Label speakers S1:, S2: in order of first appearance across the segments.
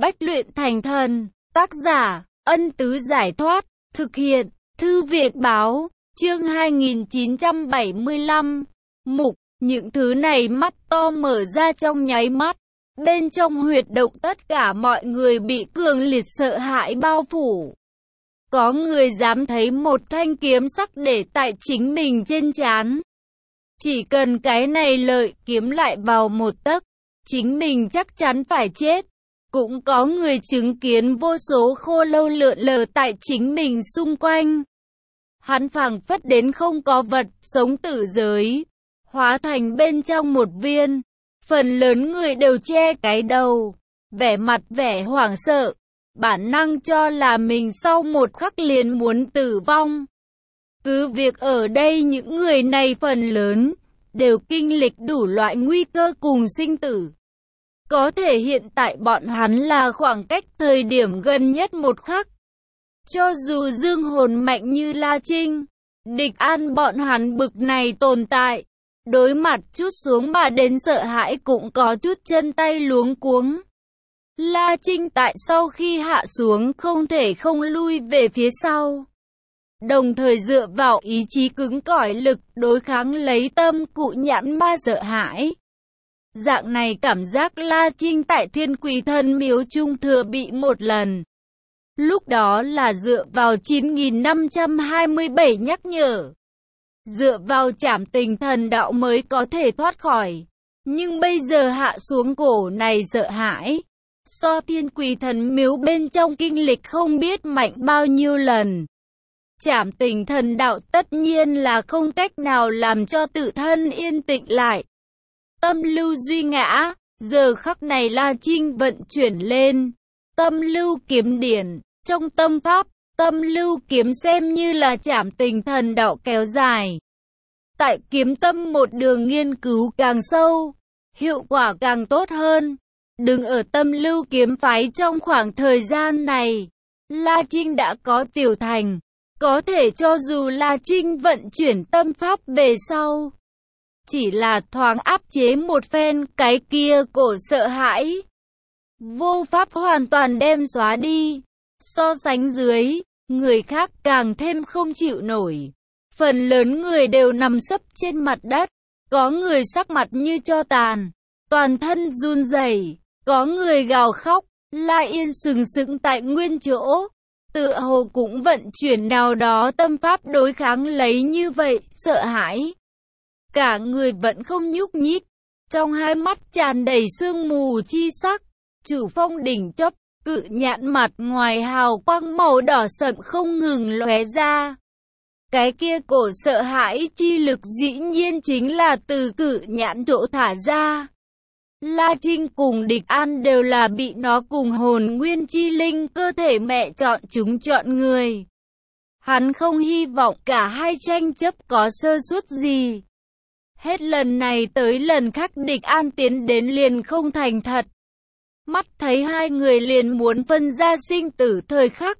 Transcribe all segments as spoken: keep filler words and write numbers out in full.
S1: Bách luyện thành thần. Tác giả, Ân Tứ Giải Thoát. Thực hiện, Thư viện Báo. Chương hai nghìn chín trăm bảy mươi lăm. Mục, những thứ này mắt to mở ra trong nháy mắt. Bên trong huyệt động tất cả mọi người bị cường liệt sợ hãi bao phủ. Có người dám thấy một thanh kiếm sắc để tại chính mình trên trán. Chỉ cần cái này lợi kiếm lại vào một tấc, chính mình chắc chắn phải chết. Cũng có người chứng kiến vô số khô lâu lượn lờ tại chính mình xung quanh. Hắn phảng phất đến không có vật sống tử giới, hóa thành bên trong một viên. Phần lớn người đều che cái đầu, vẻ mặt vẻ hoảng sợ, bản năng cho là mình sau một khắc liền muốn tử vong. Cứ việc ở đây những người này phần lớn đều kinh lịch đủ loại nguy cơ cùng sinh tử. Có thể hiện tại bọn hắn là khoảng cách thời điểm gần nhất một khắc. Cho dù dương hồn mạnh như La Trinh, Địch An bọn hắn bực này tồn tại, đối mặt chút xuống mà đến sợ hãi cũng có chút chân tay luống cuống. La Trinh tại sau khi hạ xuống không thể không lui về phía sau. Đồng thời dựa vào ý chí cứng cỏi lực đối kháng lấy tâm cụ nhãn ma sợ hãi. Dạng này cảm giác La Trinh tại Thiên Quỷ Thần Miếu Trung thừa bị một lần. Lúc đó là dựa vào chín nghìn năm trăm hai mươi bảy nhắc nhở. Dựa vào trảm tình thần đạo mới có thể thoát khỏi. Nhưng bây giờ hạ xuống cổ này sợ hãi. So Thiên Quỷ Thần Miếu bên trong kinh lịch không biết mạnh bao nhiêu lần. Trảm tình thần đạo tất nhiên là không cách nào làm cho tự thân yên tĩnh lại. Tâm lưu duy ngã, giờ khắc này La Trinh vận chuyển lên. Tâm lưu kiếm điển, trong tâm pháp, tâm lưu kiếm xem như là trảm tình thần đạo kéo dài. Tại kiếm tâm một đường nghiên cứu càng sâu, hiệu quả càng tốt hơn. Đừng ở tâm lưu kiếm phái trong khoảng thời gian này, La Trinh đã có tiểu thành. Có thể cho dù La Trinh vận chuyển tâm pháp về sau, chỉ là thoáng áp chế một phen cái kia cổ sợ hãi. Vô pháp hoàn toàn đem xóa đi. So sánh dưới, người khác càng thêm không chịu nổi. Phần lớn người đều nằm sấp trên mặt đất. Có người sắc mặt như tro tàn, toàn thân run rẩy. Có người gào khóc, La Yên sừng sững tại nguyên chỗ. Tựa hồ cũng vận chuyển nào đó tâm pháp đối kháng lấy như vậy, sợ hãi. Cả người vẫn không nhúc nhích, trong hai mắt tràn đầy sương mù chi sắc. Chủ phong đỉnh chóp, cự nhãn mặt ngoài hào quang màu đỏ sậm không ngừng lóe ra. Cái kia cổ sợ hãi chi lực dĩ nhiên chính là từ cự nhãn chỗ thả ra. La Trinh cùng Địch An đều là bị nó cùng hồn nguyên chi linh cơ thể mẹ chọn chúng chọn người. Hắn không hy vọng cả hai tranh chấp có sơ suất gì. Hết lần này tới lần khác Địch An tiến đến liền không thành thật. Mắt thấy hai người liền muốn phân ra sinh tử thời khắc.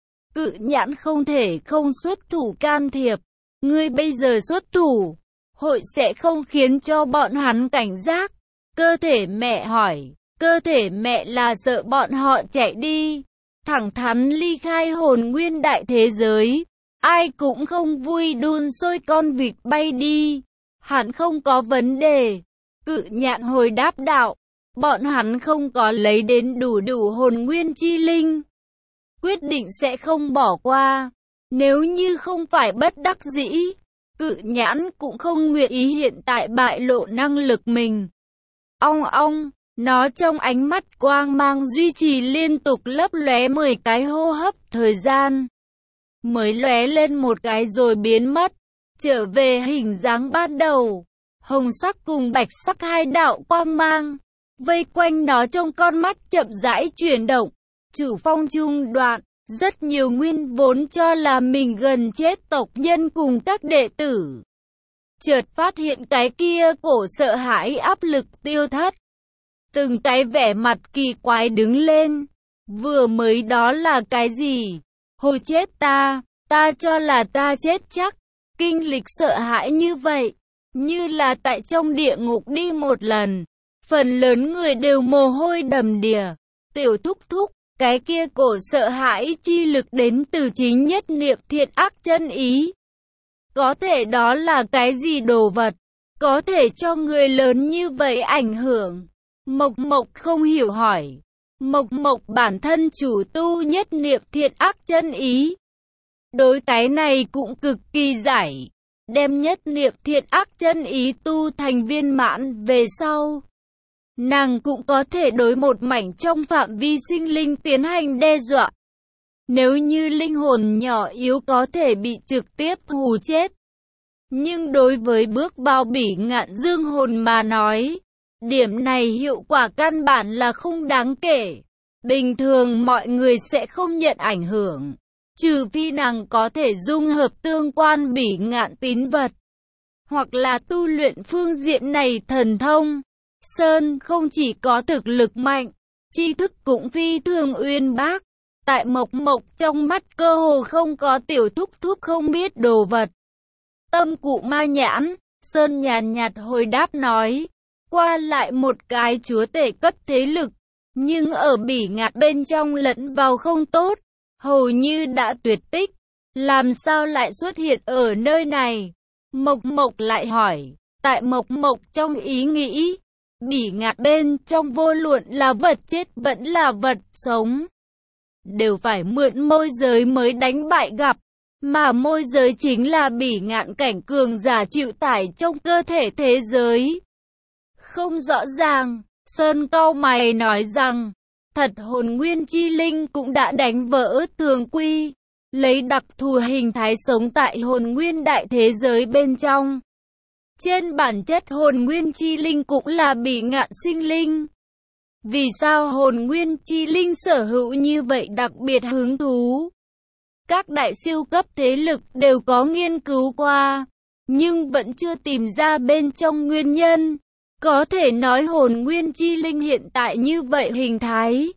S1: Cự nhãn không thể không xuất thủ can thiệp. Ngươi bây giờ xuất thủ, hội sẽ không khiến cho bọn hắn cảnh giác. Cơ thể mẹ hỏi, cơ thể mẹ là sợ bọn họ chạy đi, thẳng thắn ly khai hồn nguyên đại thế giới. Ai cũng không vui đun sôi con vịt bay đi. Hắn không có vấn đề. Cự nhạn hồi đáp đạo, bọn hắn không có lấy đến đủ đủ hồn nguyên chi linh. Quyết định sẽ không bỏ qua. Nếu như không phải bất đắc dĩ, cự nhãn cũng không nguyện ý hiện tại bại lộ năng lực mình. Ong ong, nó trong ánh mắt quang mang duy trì liên tục lấp lóe mười cái hô hấp thời gian. Mới lóe lên một cái rồi biến mất, trở về hình dáng ban đầu. Hồng sắc cùng bạch sắc hai đạo quang mang, vây quanh nó trong con mắt chậm rãi chuyển động. Chủ phong trung đoạn, rất nhiều nguyên vốn cho là mình gần chết tộc nhân cùng các đệ tử. Chợt phát hiện cái kia cổ sợ hãi áp lực tiêu thất. Từng cái vẻ mặt kỳ quái đứng lên. Vừa mới đó là cái gì? Hồi chết ta, ta cho là ta chết chắc. Kinh lịch sợ hãi như vậy, như là tại trong địa ngục đi một lần. Phần lớn người đều mồ hôi đầm đìa. Tiểu thúc thúc, cái kia cổ sợ hãi chi lực đến từ chính nhất niệm thiện ác chân ý. Có thể đó là cái gì đồ vật, có thể cho người lớn như vậy ảnh hưởng? Mộc Mộc không hiểu hỏi. Mộc Mộc bản thân chủ tu nhất niệm thiện ác chân ý. Đối cái này cũng cực kỳ giải. Đem nhất niệm thiện ác chân ý tu thành viên mãn về sau. Nàng cũng có thể đối một mảnh trong phạm vi sinh linh tiến hành đe dọa. Nếu như linh hồn nhỏ yếu có thể bị trực tiếp hù chết. Nhưng đối với bước bao bỉ ngạn dương hồn mà nói, điểm này hiệu quả căn bản là không đáng kể. Bình thường mọi người sẽ không nhận ảnh hưởng, trừ phi nàng có thể dung hợp tương quan bỉ ngạn tín vật, hoặc là tu luyện phương diện này thần thông. Sơn không chỉ có thực lực mạnh, tri thức cũng phi thường uyên bác. Tại Mộc Mộc trong mắt cơ hồ không có tiểu thúc thúc không biết đồ vật. Tâm cụ ma nhãn, Sơn nhàn nhạt hồi đáp nói, qua lại một cái chúa tể cấp thế lực, nhưng ở bỉ ngạn bên trong lẫn vào không tốt, hầu như đã tuyệt tích, làm sao lại xuất hiện ở nơi này? Mộc Mộc lại hỏi, tại Mộc Mộc trong ý nghĩ, bỉ ngạn bên trong vô luận là vật chết vẫn là vật sống, đều phải mượn môi giới mới đánh bại gặp. Mà môi giới chính là bỉ ngạn cảnh cường giả chịu tải trong cơ thể thế giới. Không rõ ràng, Sơn cau mày nói rằng, thật hồn nguyên chi linh cũng đã đánh vỡ thường quy, lấy đặc thù hình thái sống tại hồn nguyên đại thế giới bên trong. Trên bản chất hồn nguyên chi linh cũng là bỉ ngạn sinh linh. Vì sao hồn nguyên chi linh sở hữu như vậy đặc biệt hứng thú? Các đại siêu cấp thế lực đều có nghiên cứu qua, nhưng vẫn chưa tìm ra bên trong nguyên nhân. Có thể nói hồn nguyên chi linh hiện tại như vậy hình thái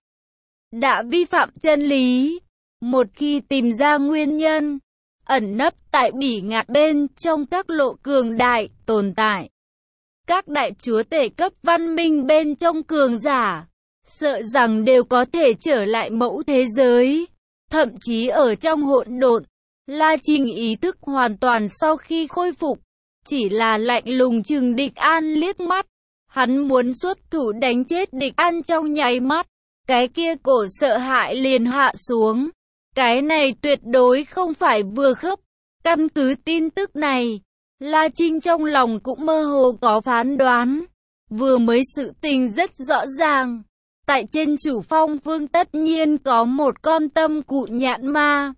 S1: đã vi phạm chân lý. Một khi tìm ra nguyên nhân, ẩn nấp tại bỉ ngạn bên trong các lộ cường đại tồn tại. Các đại chúa tể cấp văn minh bên trong cường giả, sợ rằng đều có thể trở lại mẫu thế giới. Thậm chí ở trong hỗn độn, La Trinh ý thức hoàn toàn sau khi khôi phục, chỉ là lạnh lùng chừng Địch An liếc mắt. Hắn muốn xuất thủ đánh chết Địch An trong nháy mắt, cái kia cổ sợ hãi liền hạ xuống. Cái này tuyệt đối không phải vừa khớp. Căn cứ tin tức này, La Trinh trong lòng cũng mơ hồ có phán đoán. Vừa mới sự tình rất rõ ràng. Tại trên chủ phong vương tất nhiên có một con tâm cụ nhạn ma.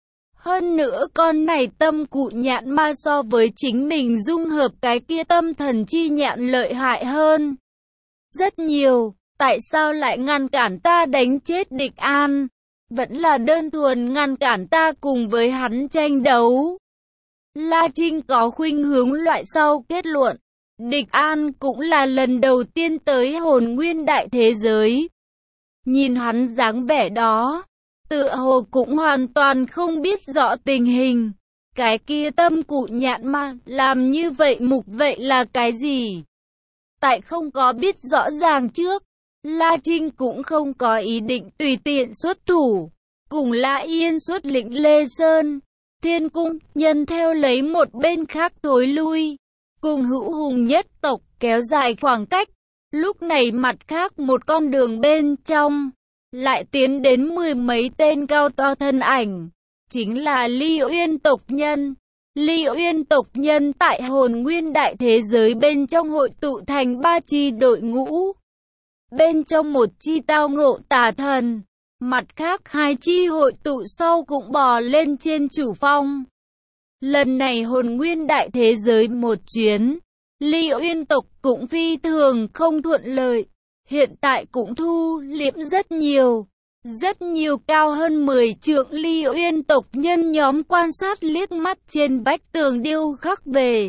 S1: Hơn nữa con này tâm cụ nhạn ma so với chính mình dung hợp cái kia tâm thần chi nhạn lợi hại hơn rất nhiều. Tại sao lại ngăn cản ta đánh chết Địch An? Vẫn là đơn thuần ngăn cản ta cùng với hắn tranh đấu. La Trinh có khuynh hướng loại sau kết luận. Địch An cũng là lần đầu tiên tới hồn nguyên đại thế giới. Nhìn hắn dáng vẻ đó, tựa hồ cũng hoàn toàn không biết rõ tình hình. Cái kia tâm cụ nhạn ma làm như vậy mục vậy là cái gì? Tại không có biết rõ ràng trước, La Trinh cũng không có ý định tùy tiện xuất thủ. Cùng La Yên xuất lĩnh Lê Sơn, Thiên Cung nhân theo lấy một bên khác thối lui. Cùng Hữu Hùng nhất tộc kéo dài khoảng cách. Lúc này mặt khác một con đường bên trong, lại tiến đến mười mấy tên cao to thân ảnh. Chính là Ly Uyên tộc nhân. Ly Uyên tộc nhân tại hồn nguyên đại thế giới bên trong hội tụ thành ba chi đội ngũ. Bên trong một chi tao ngộ tà thần, mặt khác hai chi hội tụ sau cũng bò lên trên chủ phong. Lần này hồn nguyên đại thế giới một chuyến, Ly Uyên tộc cũng phi thường không thuận lợi, hiện tại cũng thu liễm rất nhiều. Rất nhiều cao hơn mười trượng Ly Uyên tộc nhân nhóm quan sát liếc mắt trên vách tường điêu khắc về.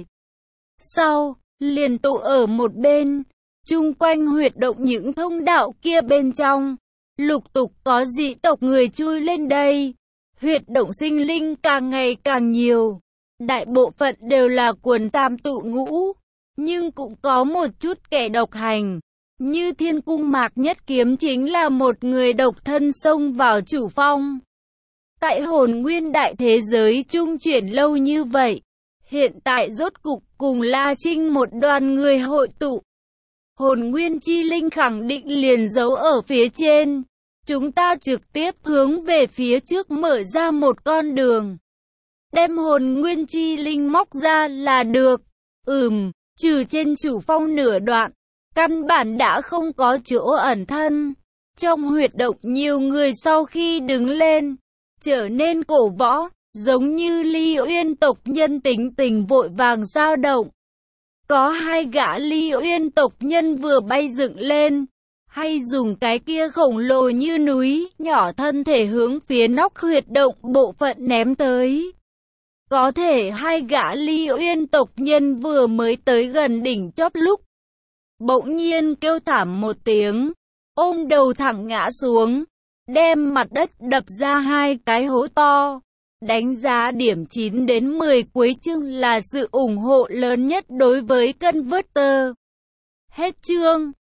S1: Sau, liền tụ ở một bên, chung quanh huyệt động những thông đạo kia bên trong. Lục tục có dị tộc người chui lên đây. Huyệt động sinh linh càng ngày càng nhiều. Đại bộ phận đều là quần tam tụ ngũ, nhưng cũng có một chút kẻ độc hành. Như Thiên Cung Mạc Nhất Kiếm chính là một người độc thân xông vào chủ phong. Tại Hồn Nguyên đại thế giới trung chuyển lâu như vậy, hiện tại rốt cục cùng La Trinh một đoàn người hội tụ. Hồn Nguyên chi linh khẳng định liền giấu ở phía trên. Chúng ta trực tiếp hướng về phía trước mở ra một con đường. Đem hồn nguyên chi linh móc ra là được. Ừm, trừ trên chủ phong nửa đoạn, căn bản đã không có chỗ ẩn thân. Trong huyệt động nhiều người sau khi đứng lên, trở nên cổ võ, giống như Ly Uyên tộc nhân tính tình vội vàng dao động. Có hai gã Ly Uyên tộc nhân vừa bay dựng lên, hay dùng cái kia khổng lồ như núi, nhỏ thân thể hướng phía nóc huyệt động bộ phận ném tới. Có thể hai gã Ly Uyên tộc nhân vừa mới tới gần đỉnh chóp lúc, bỗng nhiên kêu thảm một tiếng, ôm đầu thẳng ngã xuống, đem mặt đất đập ra hai cái hố to. Đánh giá điểm chín đến mười cuối chương là sự ủng hộ lớn nhất đối với Converter. Hết chương.